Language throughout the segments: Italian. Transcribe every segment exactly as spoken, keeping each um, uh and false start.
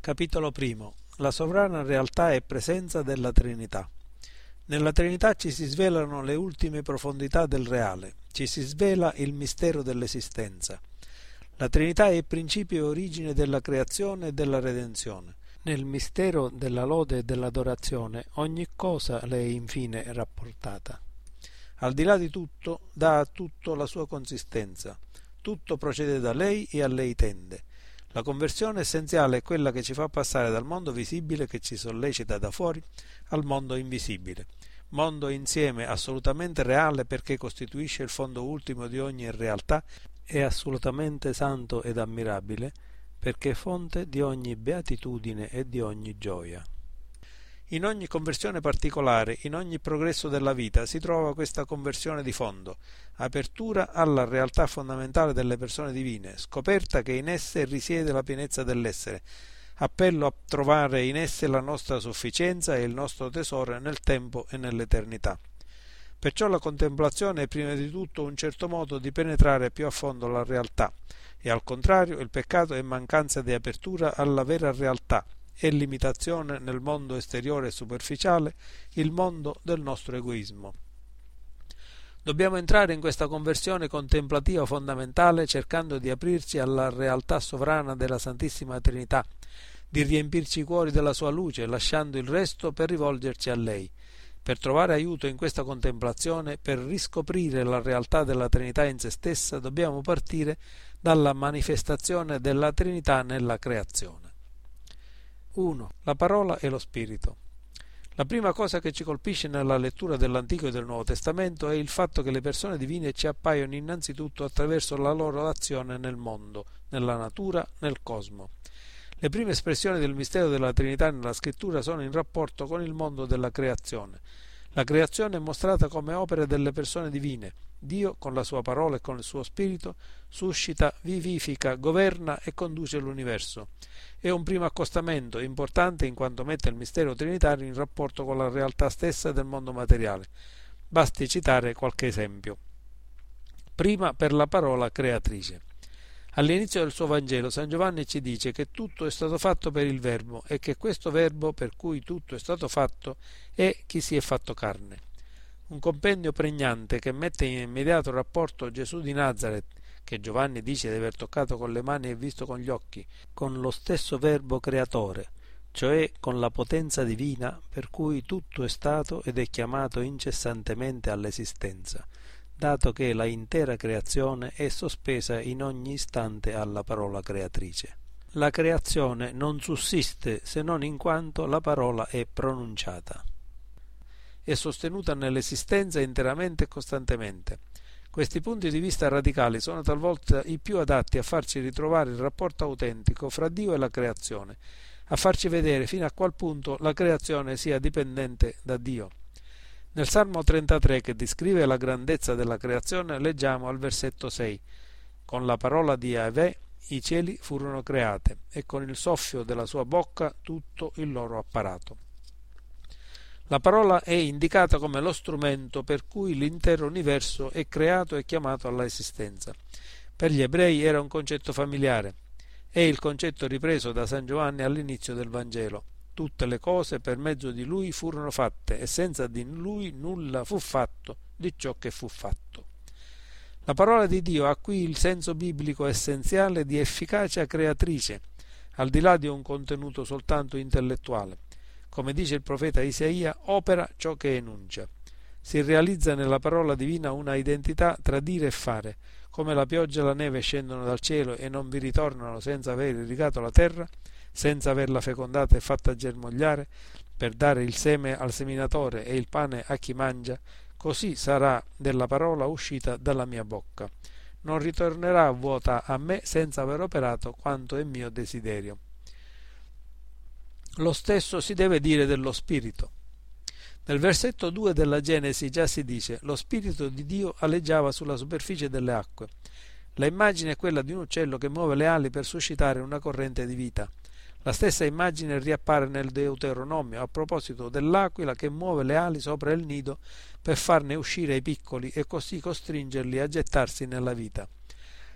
Capitolo primo. La sovrana realtà e presenza della Trinità. Nella Trinità ci si svelano le ultime profondità del reale, ci si svela il mistero dell'esistenza. La Trinità è principio e origine della creazione e della redenzione. Nel mistero della lode e dell'adorazione ogni cosa le è infine rapportata. Al di là di tutto, dà a tutto la sua consistenza. Tutto procede da lei e a lei tende. La conversione essenziale è quella che ci fa passare dal mondo visibile che ci sollecita da fuori al mondo invisibile, mondo insieme assolutamente reale perché costituisce il fondo ultimo di ogni realtà e assolutamente santo ed ammirabile perché è fonte di ogni beatitudine e di ogni gioia. In ogni conversione particolare, in ogni progresso della vita si trova questa conversione di fondo, apertura alla realtà fondamentale delle persone divine, scoperta che in esse risiede la pienezza dell'essere, appello a trovare in esse la nostra sufficienza e il nostro tesoro nel tempo e nell'eternità. Perciò la contemplazione è prima di tutto un certo modo di penetrare più a fondo la realtà e al contrario il peccato è mancanza di apertura alla vera realtà e limitazione nel mondo esteriore e superficiale, il mondo del nostro egoismo. Dobbiamo entrare in questa conversione contemplativa fondamentale cercando di aprirci alla realtà sovrana della Santissima Trinità, di riempirci i cuori della sua luce, lasciando il resto per rivolgerci a lei. Per trovare aiuto in questa contemplazione, per riscoprire la realtà della Trinità in se stessa, dobbiamo partire dalla manifestazione della Trinità nella creazione. uno. La parola e lo spirito. La prima cosa che ci colpisce nella lettura dell'Antico e del Nuovo Testamento è il fatto che le persone divine ci appaiono innanzitutto attraverso la loro azione nel mondo, nella natura, nel cosmo. Le prime espressioni del mistero della Trinità nella Scrittura sono in rapporto con il mondo della creazione. La creazione è mostrata come opera delle persone divine. Dio, con la sua parola e con il suo spirito, suscita, vivifica, governa e conduce l'universo. È un primo accostamento importante in quanto mette il mistero trinitario in rapporto con la realtà stessa del mondo materiale. Basti citare qualche esempio. Prima per la parola creatrice. All'inizio del suo Vangelo San Giovanni ci dice che tutto è stato fatto per il Verbo e che questo Verbo per cui tutto è stato fatto è chi si è fatto carne. Un compendio pregnante che mette in immediato rapporto Gesù di Nazaret, che Giovanni dice di aver toccato con le mani e visto con gli occhi, con lo stesso Verbo creatore, cioè con la potenza divina per cui tutto è stato ed è chiamato incessantemente all'esistenza, dato che la intera creazione è sospesa in ogni istante alla parola creatrice. La creazione non sussiste se non in quanto la parola è pronunciata. È sostenuta nell'esistenza interamente e costantemente. Questi punti di vista radicali sono talvolta i più adatti a farci ritrovare il rapporto autentico fra Dio e la creazione, a farci vedere fino a qual punto la creazione sia dipendente da Dio. Nel Salmo trentatré, che descrive la grandezza della creazione, leggiamo al versetto sei: «Con la parola di Yahweh i cieli furono create, e con il soffio della sua bocca tutto il loro apparato». La parola è indicata come lo strumento per cui l'intero universo è creato e chiamato alla esistenza. Per gli ebrei era un concetto familiare. È il concetto ripreso da San Giovanni all'inizio del Vangelo. Tutte le cose per mezzo di lui furono fatte e senza di lui nulla fu fatto di ciò che fu fatto. La parola di Dio ha qui il senso biblico essenziale di efficacia creatrice, al di là di un contenuto soltanto intellettuale. Come dice il profeta Isaia, opera ciò che enuncia. Si realizza nella parola divina una identità tra dire e fare. Come la pioggia e la neve scendono dal cielo e non vi ritornano senza aver irrigato la terra, senza averla fecondata e fatta germogliare, per dare il seme al seminatore e il pane a chi mangia, così sarà della parola uscita dalla mia bocca. Non ritornerà vuota a me senza aver operato quanto è mio desiderio. Lo stesso si deve dire dello Spirito. Nel versetto due della Genesi già si dice: «Lo Spirito di Dio aleggiava sulla superficie delle acque». La immagine è quella di un uccello che muove le ali per suscitare una corrente di vita. La stessa immagine riappare nel Deuteronomio a proposito dell'aquila che muove le ali sopra il nido per farne uscire i piccoli e così costringerli a gettarsi nella vita.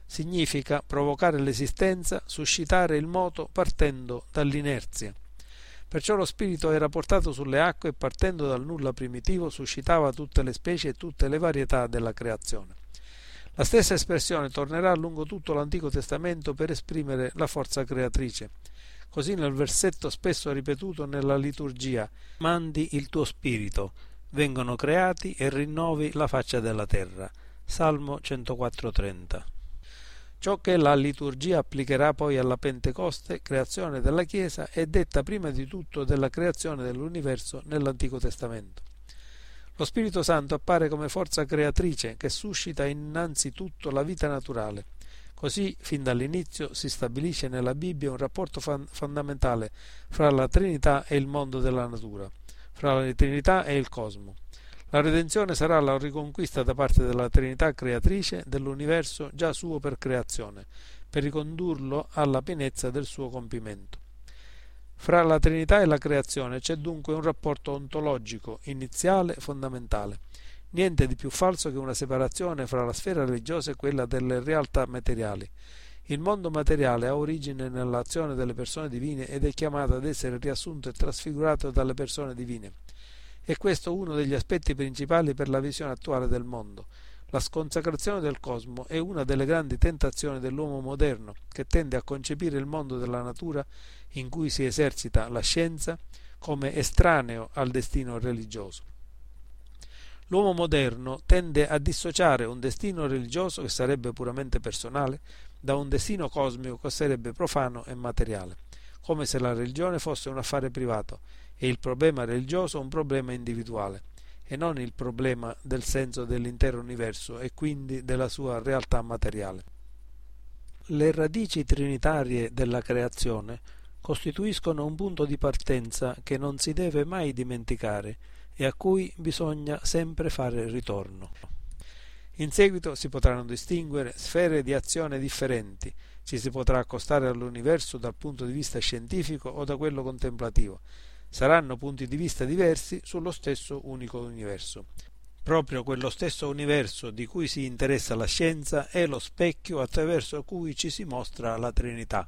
significa provocare l'esistenza, suscitare il moto partendo dall'inerzia. Perciò lo spirito era portato sulle acque e partendo dal nulla primitivo suscitava tutte le specie e tutte le varietà della creazione. La stessa espressione tornerà lungo tutto l'Antico Testamento per esprimere la forza creatrice. Così nel versetto spesso ripetuto nella liturgia: mandi il tuo spirito, vengono creati e rinnovi la faccia della terra. Salmo centoquattro trenta. Ciò che la liturgia applicherà poi alla Pentecoste, creazione della Chiesa, è detta prima di tutto della creazione dell'universo nell'Antico Testamento. Lo Spirito Santo appare come forza creatrice che suscita innanzitutto la vita naturale. Così, fin dall'inizio, si stabilisce nella Bibbia un rapporto fan- fondamentale fra la Trinità e il mondo della natura, fra la Trinità e il cosmo. La redenzione sarà la riconquista da parte della Trinità creatrice dell'universo già suo per creazione, per ricondurlo alla pienezza del suo compimento. Fra la Trinità e la creazione c'è dunque un rapporto ontologico, iniziale, fondamentale. Niente di più falso che una separazione fra la sfera religiosa e quella delle realtà materiali. Il mondo materiale ha origine nell'azione delle persone divine ed è chiamato ad essere riassunto e trasfigurato dalle persone divine. E questo è uno degli aspetti principali per la visione attuale del mondo. La sconsacrazione del cosmo è una delle grandi tentazioni dell'uomo moderno, che tende a concepire il mondo della natura in cui si esercita la scienza come estraneo al destino religioso. L'uomo moderno tende a dissociare un destino religioso, che sarebbe puramente personale, da un destino cosmico che sarebbe profano e materiale, come se la religione fosse un affare privato e il problema religioso un problema individuale, e non il problema del senso dell'intero universo e quindi della sua realtà materiale. Le radici trinitarie della creazione costituiscono un punto di partenza che non si deve mai dimenticare e a cui bisogna sempre fare ritorno. In seguito si potranno distinguere sfere di azione differenti, ci si potrà accostare all'universo dal punto di vista scientifico o da quello contemplativo. Saranno punti di vista diversi sullo stesso unico universo. Proprio quello stesso universo di cui si interessa la scienza è lo specchio attraverso cui ci si mostra la Trinità.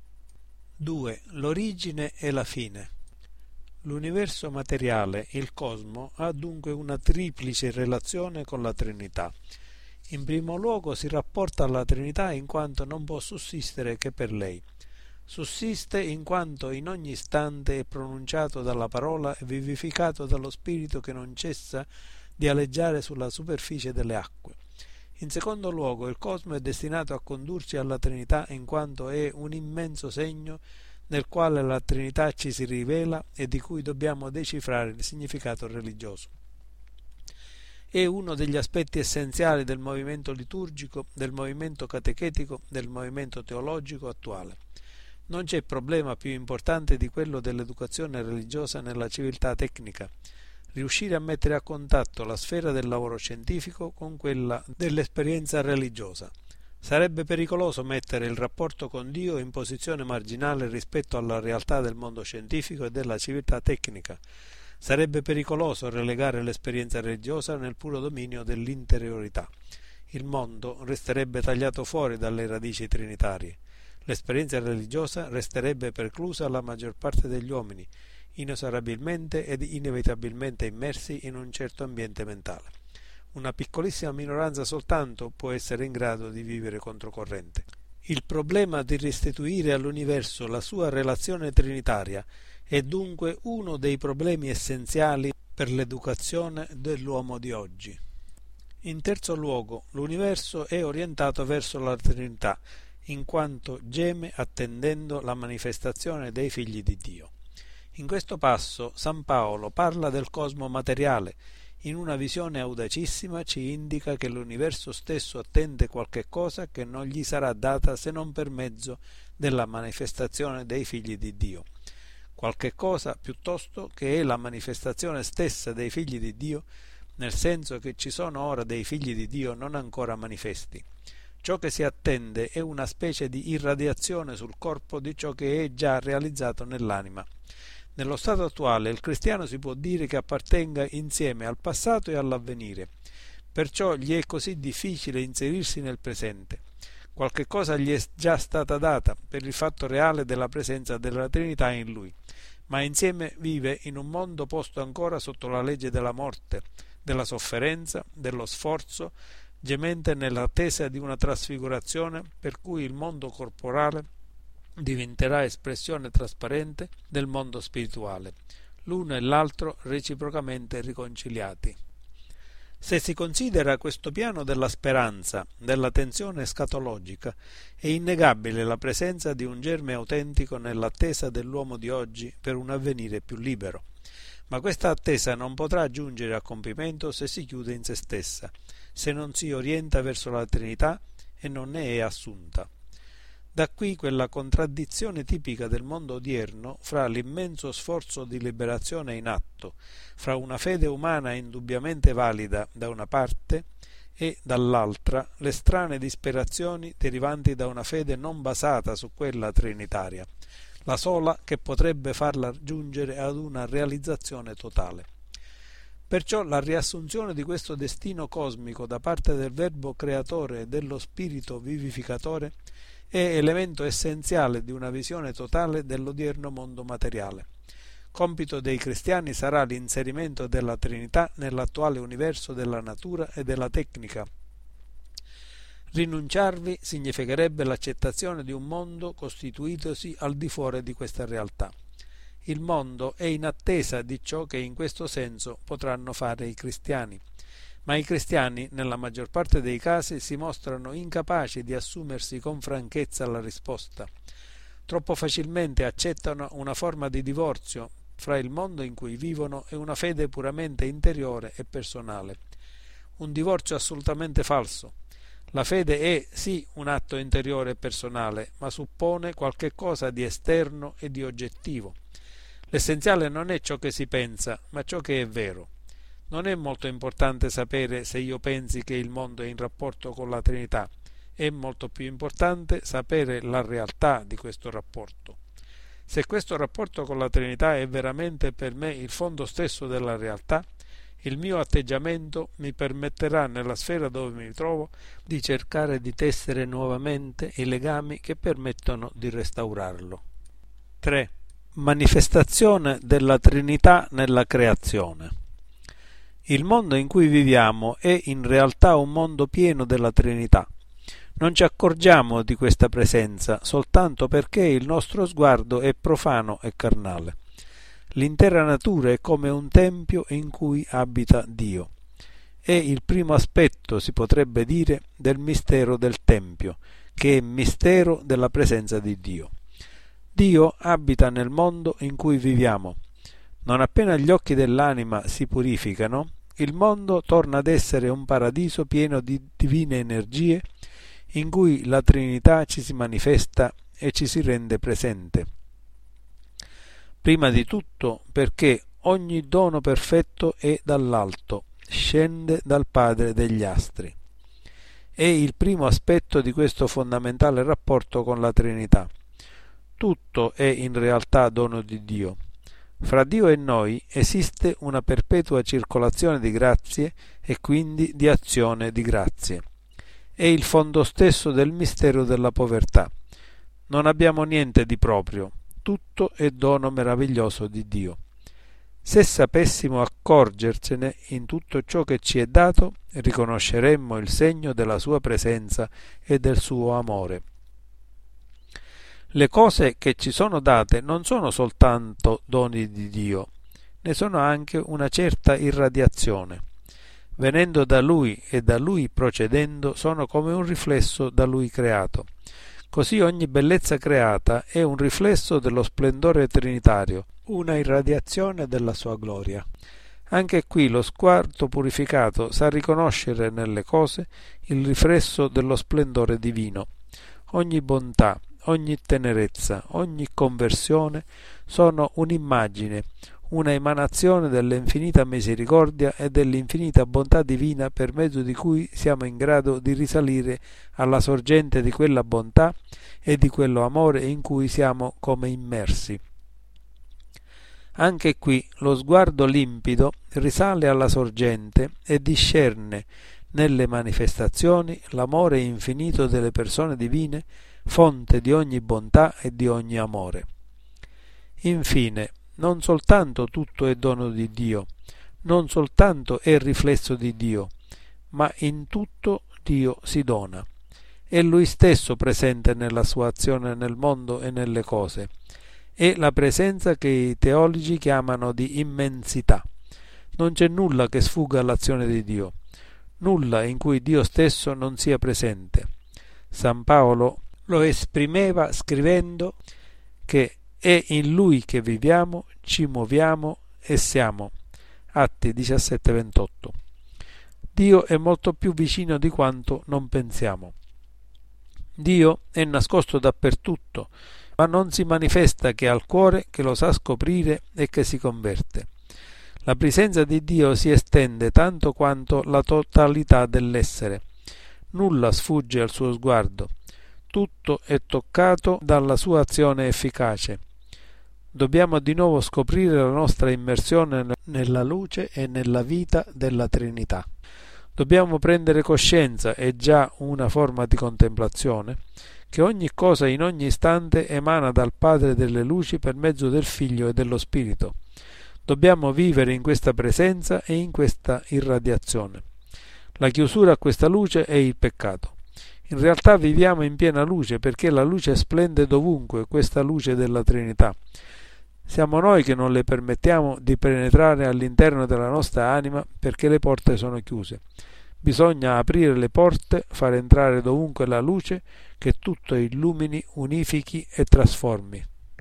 due. L'origine e la fine. L'universo materiale, il cosmo, ha dunque una triplice relazione con la Trinità. In primo luogo si rapporta alla Trinità in quanto non può sussistere che per lei. Sussiste in quanto in ogni istante è pronunciato dalla parola e vivificato dallo spirito che non cessa di aleggiare sulla superficie delle acque. In secondo luogo, il cosmo è destinato a condurci alla Trinità in quanto è un immenso segno nel quale la Trinità ci si rivela e di cui dobbiamo decifrare il significato religioso. È uno degli aspetti essenziali del movimento liturgico, del movimento catechetico, del movimento teologico attuale. Non c'è problema più importante di quello dell'educazione religiosa nella civiltà tecnica. Riuscire a mettere a contatto la sfera del lavoro scientifico con quella dell'esperienza religiosa. Sarebbe pericoloso mettere il rapporto con Dio in posizione marginale rispetto alla realtà del mondo scientifico e della civiltà tecnica. Sarebbe pericoloso relegare l'esperienza religiosa nel puro dominio dell'interiorità. Il mondo resterebbe tagliato fuori dalle radici trinitarie. L'esperienza religiosa resterebbe preclusa alla maggior parte degli uomini, inesorabilmente ed inevitabilmente immersi in un certo ambiente mentale. Una piccolissima minoranza soltanto può essere in grado di vivere controcorrente. Il problema di restituire all'universo la sua relazione trinitaria è dunque uno dei problemi essenziali per l'educazione dell'uomo di oggi. In terzo luogo, l'universo è orientato verso la Trinità, in quanto geme attendendo la manifestazione dei figli di Dio. In questo passo San Paolo parla del cosmo materiale. In una visione audacissima ci indica che l'universo stesso attende qualche cosa che non gli sarà data se non per mezzo della manifestazione dei figli di Dio. Qualche cosa piuttosto che è la manifestazione stessa dei figli di Dio, nel senso che ci sono ora dei figli di Dio non ancora manifesti. Ciò che si attende è una specie di irradiazione sul corpo di ciò che è già realizzato nell'anima. Nello stato attuale il cristiano si può dire che appartenga insieme al passato e all'avvenire, perciò gli è così difficile inserirsi nel presente. qualche cosa gli è già stata data per il fatto reale della presenza della Trinità in lui, ma insieme vive in un mondo posto ancora sotto la legge della morte, della sofferenza, dello sforzo, gemente nell'attesa di una trasfigurazione per cui il mondo corporale diventerà espressione trasparente del mondo spirituale, l'uno e l'altro reciprocamente riconciliati. Se si considera questo piano della speranza, della tensione escatologica, è innegabile la presenza di un germe autentico nell'attesa dell'uomo di oggi per un avvenire più libero. Ma questa attesa non potrà giungere a compimento se si chiude in se stessa, se non si orienta verso la Trinità e non ne è assunta. Da qui quella contraddizione tipica del mondo odierno fra l'immenso sforzo di liberazione in atto, fra una fede umana indubbiamente valida da una parte e dall'altra le strane disperazioni derivanti da una fede non basata su quella trinitaria, la sola che potrebbe farla giungere ad una realizzazione totale. Perciò la riassunzione di questo destino cosmico da parte del Verbo creatore e dello Spirito vivificatore è elemento essenziale di una visione totale dell'odierno mondo materiale. Compito dei cristiani sarà l'inserimento della Trinità nell'attuale universo della natura e della tecnica. Rinunciarvi significherebbe l'accettazione di un mondo costituitosi al di fuori di questa realtà. Il mondo è in attesa di ciò che in questo senso potranno fare i cristiani. Ma i cristiani, nella maggior parte dei casi, si mostrano incapaci di assumersi con franchezza la risposta. Troppo facilmente accettano una forma di divorzio fra il mondo in cui vivono e una fede puramente interiore e personale. Un divorzio assolutamente falso. La fede è sì un atto interiore e personale, ma suppone qualche cosa di esterno e di oggettivo. L'essenziale non è ciò che si pensa, ma ciò che è vero. Non è molto importante sapere se io pensi che il mondo è in rapporto con la Trinità, è molto più importante sapere la realtà di questo rapporto. Se questo rapporto con la Trinità è veramente per me il fondo stesso della realtà, il mio atteggiamento mi permetterà nella sfera dove mi trovo di cercare di tessere nuovamente i legami che permettono di restaurarlo. tre. Manifestazione della Trinità nella creazione. Il mondo in cui viviamo è in realtà un mondo pieno della Trinità. Non ci accorgiamo di questa presenza soltanto perché il nostro sguardo è profano e carnale. L'intera natura è come un tempio in cui abita Dio. È il primo aspetto, si potrebbe dire, del mistero del Tempio, che è mistero della presenza di Dio. Dio abita nel mondo in cui viviamo. Non appena gli occhi dell'anima si purificano, il mondo torna ad essere un paradiso pieno di divine energie in cui la Trinità ci si manifesta e ci si rende presente. Prima di tutto perché ogni dono perfetto è dall'alto, scende dal Padre degli astri. È il primo aspetto di questo fondamentale rapporto con la Trinità. Tutto è in realtà dono di Dio. Fra Dio e noi esiste una perpetua circolazione di grazie e quindi di azione di grazie. È il fondo stesso del mistero della povertà. Non abbiamo niente di proprio, tutto è dono meraviglioso di Dio. Se sapessimo accorgercene in tutto ciò che ci è dato, riconosceremmo il segno della sua presenza e del suo amore. Le cose che ci sono date non sono soltanto doni di Dio, ne sono anche una certa irradiazione. Venendo da Lui e da Lui procedendo, sono come un riflesso da Lui creato. Così ogni bellezza creata è un riflesso dello splendore trinitario, una irradiazione della sua gloria. Anche qui lo sguardo purificato sa riconoscere nelle cose il riflesso dello splendore divino. Ogni bontà, ogni tenerezza, ogni conversione sono un'immagine, una emanazione dell'infinita misericordia e dell'infinita bontà divina per mezzo di cui siamo in grado di risalire alla sorgente di quella bontà e di quello amore in cui siamo come immersi. Anche qui lo sguardo limpido risale alla sorgente e discerne nelle manifestazioni, l'amore infinito delle persone divine, fonte di ogni bontà e di ogni amore. Infine, non soltanto tutto è dono di Dio, non soltanto è riflesso di Dio, ma in tutto Dio si dona. È Lui stesso presente nella sua azione nel mondo e nelle cose. È la presenza che i teologi chiamano di immensità. Non c'è nulla che sfugga all'azione di Dio, nulla in cui Dio stesso non sia presente. San Paolo lo esprimeva scrivendo che è in Lui che viviamo, ci muoviamo e siamo. Atti diciassette ventotto. Dio è molto più vicino di quanto non pensiamo. Dio è nascosto dappertutto, ma non si manifesta che al cuore che lo sa scoprire e che si converte. La presenza di Dio si estende tanto quanto la totalità dell'essere. Nulla sfugge al suo sguardo. Tutto è toccato dalla sua azione efficace. Dobbiamo di nuovo scoprire la nostra immersione nella luce e nella vita della Trinità. Dobbiamo prendere coscienza, è già una forma di contemplazione, che ogni cosa in ogni istante emana dal Padre delle luci per mezzo del Figlio e dello Spirito. Dobbiamo vivere in questa presenza e in questa irradiazione. La chiusura a questa luce è il peccato. In realtà viviamo in piena luce perché la luce splende dovunque, questa luce della Trinità. Siamo noi che non le permettiamo di penetrare all'interno della nostra anima perché le porte sono chiuse. Bisogna aprire le porte, far entrare dovunque la luce che tutto illumini, unifichi e trasformi.